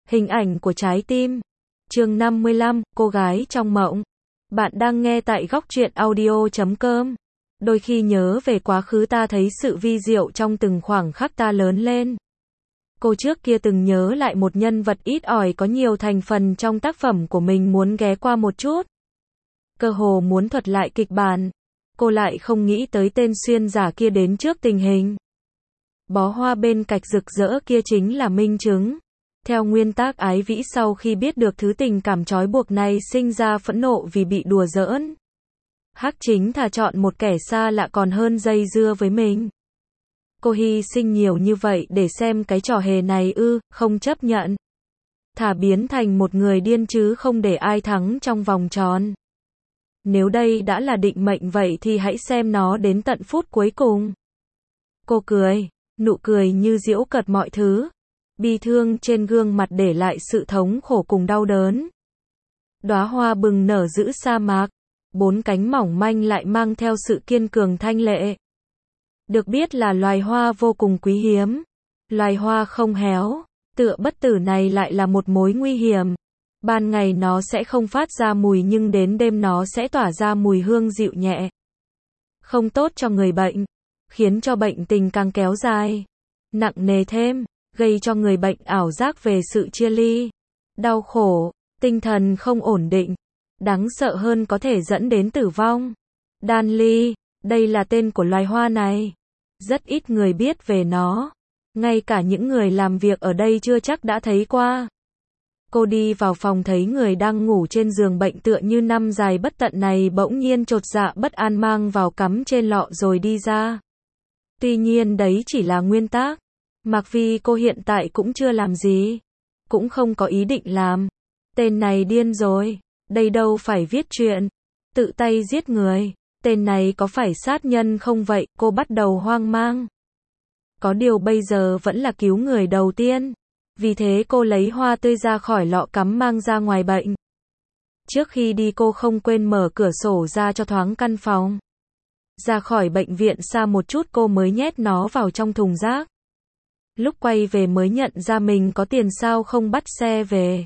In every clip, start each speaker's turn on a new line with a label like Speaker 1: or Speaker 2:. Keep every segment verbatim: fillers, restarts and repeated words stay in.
Speaker 1: Hình ảnh của trái tim. Chương năm mươi lăm, cô gái trong mộng. Bạn đang nghe tại góc truyện audio chấm com. Đôi khi nhớ về quá khứ ta thấy sự vi diệu trong từng khoảng khắc ta lớn lên. Cô trước kia từng nhớ lại một nhân vật ít ỏi có nhiều thành phần trong tác phẩm của mình muốn ghé qua một chút. Cơ hồ muốn thuật lại kịch bản. Cô lại không nghĩ tới tên xuyên giả kia đến trước tình hình. Bó hoa bên cạnh rực rỡ kia chính là minh chứng. Theo nguyên tắc Ái Vĩ sau khi biết được thứ tình cảm trói buộc này sinh ra phẫn nộ vì bị đùa giỡn. Hắc chính thà chọn một kẻ xa lạ còn hơn dây dưa với mình. Cô hy sinh nhiều như vậy để xem cái trò hề này ư, không chấp nhận. Thà biến thành một người điên chứ không để ai thắng trong vòng tròn. Nếu đây đã là định mệnh vậy thì hãy xem nó đến tận phút cuối cùng. Cô cười, nụ cười như giễu cợt mọi thứ. Bi thương trên gương mặt để lại sự thống khổ cùng đau đớn. Đóa hoa bừng nở giữa sa mạc, bốn cánh mỏng manh lại mang theo sự kiên cường thanh lệ. Được biết là loài hoa vô cùng quý hiếm, loài hoa không héo, tựa bất tử này lại là một mối nguy hiểm. Ban ngày nó sẽ không phát ra mùi nhưng đến đêm nó sẽ tỏa ra mùi hương dịu nhẹ. Không tốt cho người bệnh, khiến cho bệnh tình càng kéo dài, nặng nề thêm. Gây cho người bệnh ảo giác về sự chia ly, đau khổ, tinh thần không ổn định. Đáng sợ hơn có thể dẫn đến tử vong. Đan ly, đây là tên của loài hoa này. Rất ít người biết về nó. Ngay cả những người làm việc ở đây chưa chắc đã thấy qua. Cô đi vào phòng thấy người đang ngủ trên giường bệnh tựa như năm dài bất tận này bỗng nhiên chột dạ bất an mang vào cắm trên lọ rồi đi ra. Tuy nhiên đấy chỉ là nguyên tắc. Mặc vì cô hiện tại cũng chưa làm gì, cũng không có ý định làm. Tên này điên rồi, đây đâu phải viết chuyện, tự tay giết người, tên này có phải sát nhân không vậy? Cô bắt đầu hoang mang. Có điều bây giờ vẫn là cứu người đầu tiên. Vì thế cô lấy hoa tươi ra khỏi lọ cắm mang ra ngoài bệnh. Trước khi đi cô không quên mở cửa sổ ra cho thoáng căn phòng. Ra khỏi bệnh viện xa một chút cô mới nhét nó vào trong thùng rác. Lúc quay về mới nhận ra mình có tiền sao không bắt xe về.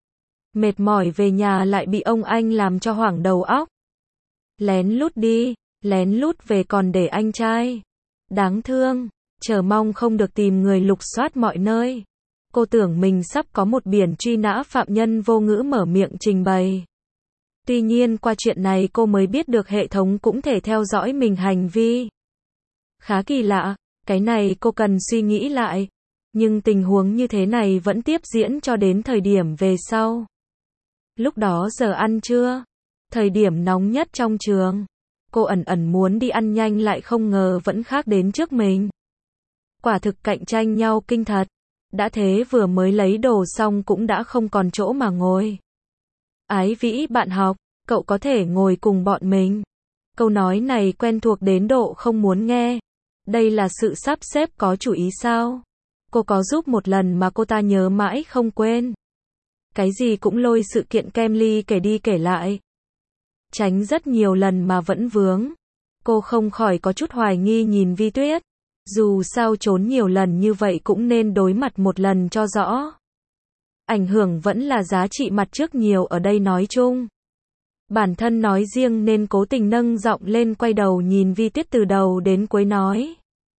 Speaker 1: Mệt mỏi về nhà lại bị ông anh làm cho hoảng đầu óc. Lén lút đi, lén lút về còn để anh trai. Đáng thương, chờ mong không được tìm người lục soát mọi nơi. Cô tưởng mình sắp có một biển truy nã phạm nhân vô ngữ mở miệng trình bày. Tuy nhiên qua chuyện này cô mới biết được hệ thống cũng thể theo dõi mình hành vi. Khá kỳ lạ. Cái này cô cần suy nghĩ lại. Nhưng tình huống như thế này vẫn tiếp diễn cho đến thời điểm về sau. Lúc đó giờ ăn trưa, thời điểm nóng nhất trong trường. Cô ẩn ẩn muốn đi ăn nhanh lại không ngờ vẫn khác đến trước mình. Quả thực cạnh tranh nhau kinh thật. Đã thế vừa mới lấy đồ xong cũng đã không còn chỗ mà ngồi. Ái Vĩ bạn học, cậu có thể ngồi cùng bọn mình. Câu nói này quen thuộc đến độ không muốn nghe. Đây là sự sắp xếp có chủ ý sao? Cô có giúp một lần mà cô ta nhớ mãi không quên. Cái gì cũng lôi sự kiện Kemly kể đi kể lại. Tránh rất nhiều lần mà vẫn vướng. Cô không khỏi có chút hoài nghi nhìn Vi Tuyết. Dù sao trốn nhiều lần như vậy cũng nên đối mặt một lần cho rõ. Ảnh hưởng vẫn là giá trị mặt trước nhiều ở đây nói chung. Bản thân nói riêng nên cố tình nâng giọng lên quay đầu nhìn Vi Tuyết từ đầu đến cuối nói.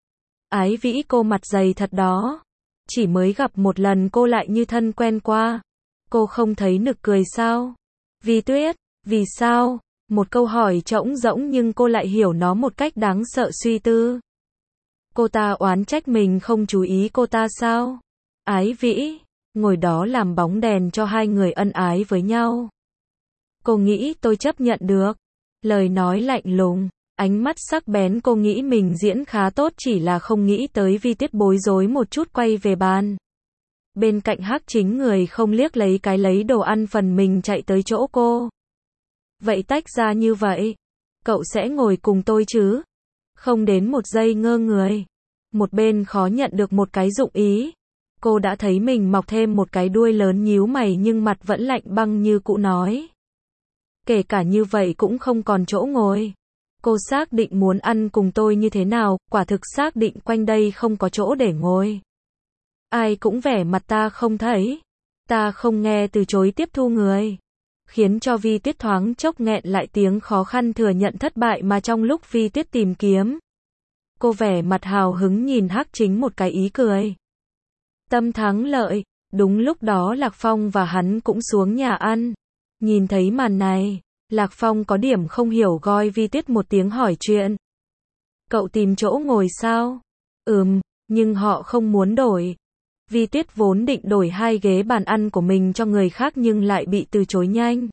Speaker 1: Ái Vĩ cô mặt dày thật đó. Chỉ mới gặp một lần cô lại như thân quen qua. Cô không thấy nực cười sao? Vi Tuyết, vì sao? Một câu hỏi trống rỗng nhưng cô lại hiểu nó một cách đáng sợ suy tư. Cô ta oán trách mình không chú ý cô ta sao? Ái Vĩ, ngồi đó làm bóng đèn cho hai người ân ái với nhau. Cô nghĩ tôi chấp nhận được. Lời nói lạnh lùng, ánh mắt sắc bén cô nghĩ mình diễn khá tốt chỉ là không nghĩ tới Vi Tuyết bối rối một chút quay về bàn. Bên cạnh Hắc chính người không liếc lấy cái lấy đồ ăn phần mình chạy tới chỗ cô. Vậy tách ra như vậy, cậu sẽ ngồi cùng tôi chứ? Không đến một giây ngơ người. Một bên khó nhận được một cái dụng ý. Cô đã thấy mình mọc thêm một cái đuôi lớn nhíu mày nhưng mặt vẫn lạnh băng như cũ nói. Kể cả như vậy cũng không còn chỗ ngồi. Cô xác định muốn ăn cùng tôi như thế nào, quả thực xác định quanh đây không có chỗ để ngồi. Ai cũng vẻ mặt ta không thấy. Ta không nghe từ chối tiếp thu người. Khiến cho Vi Tuyết thoáng chốc nghẹn lại tiếng khó khăn thừa nhận thất bại mà trong lúc Vi Tuyết tìm kiếm. Cô vẻ mặt hào hứng nhìn Hắc Chính một cái ý cười. Tâm thắng lợi, đúng lúc đó Lạc Phong và hắn cũng xuống nhà ăn. Nhìn thấy màn này, Lạc Phong có điểm không hiểu gọi Vi Tuyết một tiếng hỏi chuyện. Cậu tìm chỗ ngồi sao? Ừm, nhưng họ không muốn đổi. Vi Tuyết vốn định đổi hai ghế bàn ăn của mình cho người khác nhưng lại bị từ chối nhanh.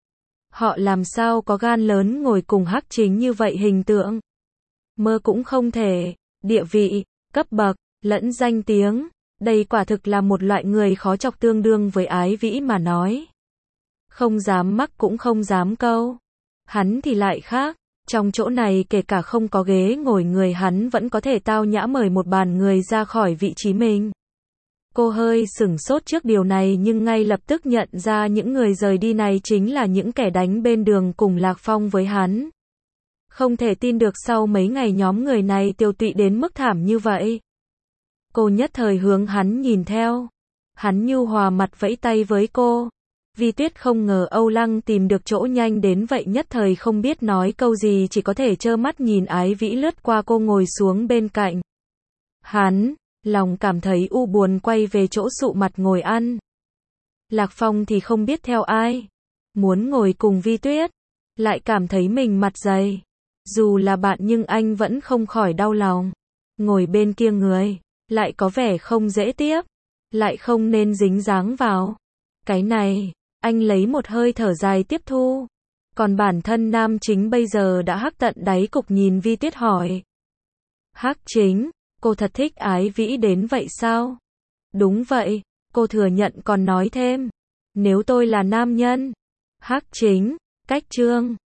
Speaker 1: Họ làm sao có gan lớn ngồi cùng Hắc Chính như vậy hình tượng. Mơ cũng không thể, địa vị, cấp bậc, lẫn danh tiếng. Đây quả thực là một loại người khó chọc tương đương với Ái Vĩ mà nói. Không dám mắc cũng không dám câu. Hắn thì lại khác. Trong chỗ này kể cả không có ghế ngồi người hắn vẫn có thể tao nhã mời một bàn người ra khỏi vị trí mình. Cô hơi sửng sốt trước điều này nhưng ngay lập tức nhận ra những người rời đi này chính là những kẻ đánh bên đường cùng Lạc Phong với hắn. Không thể tin được sau mấy ngày nhóm người này tiêu tụy đến mức thảm như vậy. Cô nhất thời hướng hắn nhìn theo. Hắn nhu hòa mặt vẫy tay với cô. Vi Tuyết không ngờ Âu Lăng tìm được chỗ nhanh đến vậy nhất thời không biết nói câu gì chỉ có thể trơ mắt nhìn Ái Vĩ lướt qua cô ngồi xuống bên cạnh. Hắn, lòng cảm thấy u buồn quay về chỗ sụ mặt ngồi ăn. Lạc Phong thì không biết theo ai. Muốn ngồi cùng Vi Tuyết. Lại cảm thấy mình mặt dày. Dù là bạn nhưng anh vẫn không khỏi đau lòng. Ngồi bên kia người. Lại có vẻ không dễ tiếp. Lại không nên dính dáng vào. Cái này, anh lấy một hơi thở dài tiếp thu. Còn bản thân nam chính bây giờ đã hắc tận đáy cục nhìn Vi Tuyết hỏi. Hắc Chính, cô thật thích Ái Vĩ đến vậy sao? Đúng vậy, cô thừa nhận còn nói thêm. Nếu tôi là nam nhân. Hắc Chính, cách trương.